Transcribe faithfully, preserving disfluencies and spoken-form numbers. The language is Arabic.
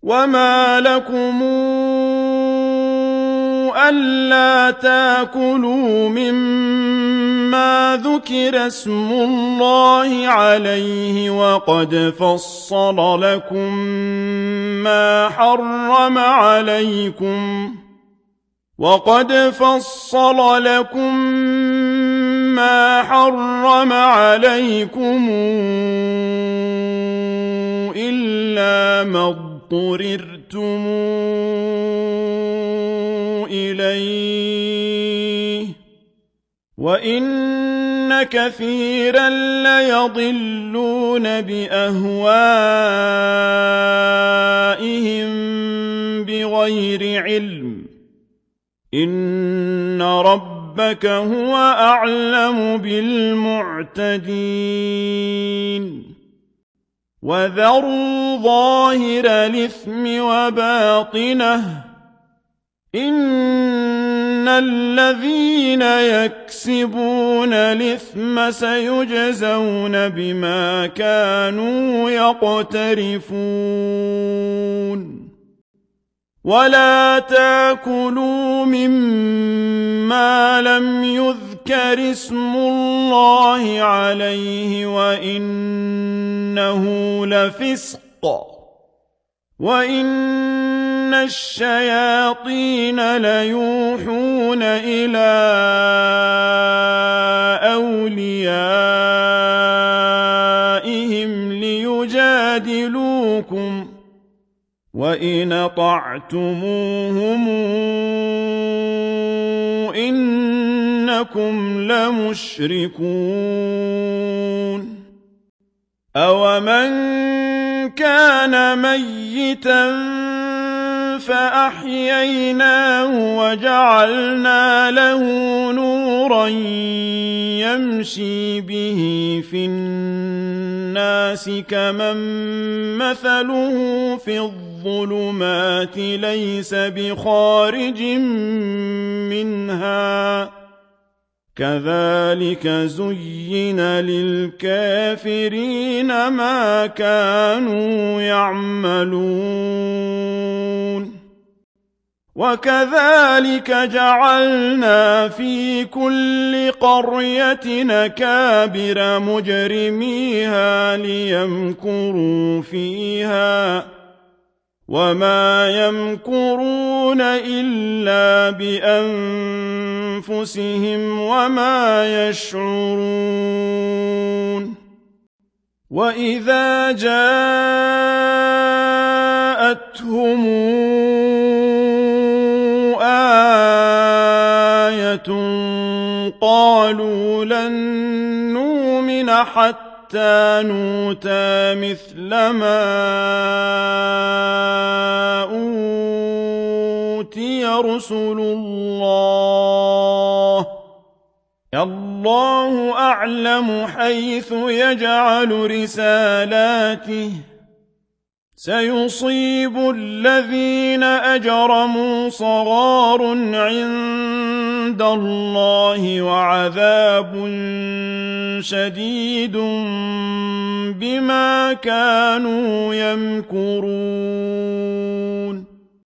وما لكم ألا تاكلوا مما ذكر اسم الله عليه وقد فصل لكم ما حرم عليكم وقد فصل لكم ما حرم عليكم إلا ما اضطررتم إليه وإن كثيرا ليضلون بأهوائهم بغير علم إن ربك هو أعلم بالمعتدين وذروا ظاهر الإثم وباطنه إن الذين يكسبون الإثم سيجزون بما كانوا يقترفون ولا تاكلوا مما لم يذكر اسم الله عليه وإنه لفسق وإن الشياطين ليوحون إلى أوليائهم ليجادلوكم وإن أطعتموهم إنكم لمشركون أومن كان ميتا فأحييناه وجعلنا له نورا يمشي به في الناس كمن مثله في الظلمات ليس بخارج منها كذلك زين للكافرين ما كانوا يعملون وكذلك جعلنا في كل قرية أكابر مجرميها ليمكروا فيها وما يمكرون إلا بأنفسهم وما يشعرون وإذا جاءتهم آية قالوا لن نؤمن حتى حتى نؤتى مثل ما أوتي رسل الله الله أعلم حيث يجعل رسالاته سيصيب الذين أجرموا صغار عند الله وعذاب شديد بما كانوا يمكرون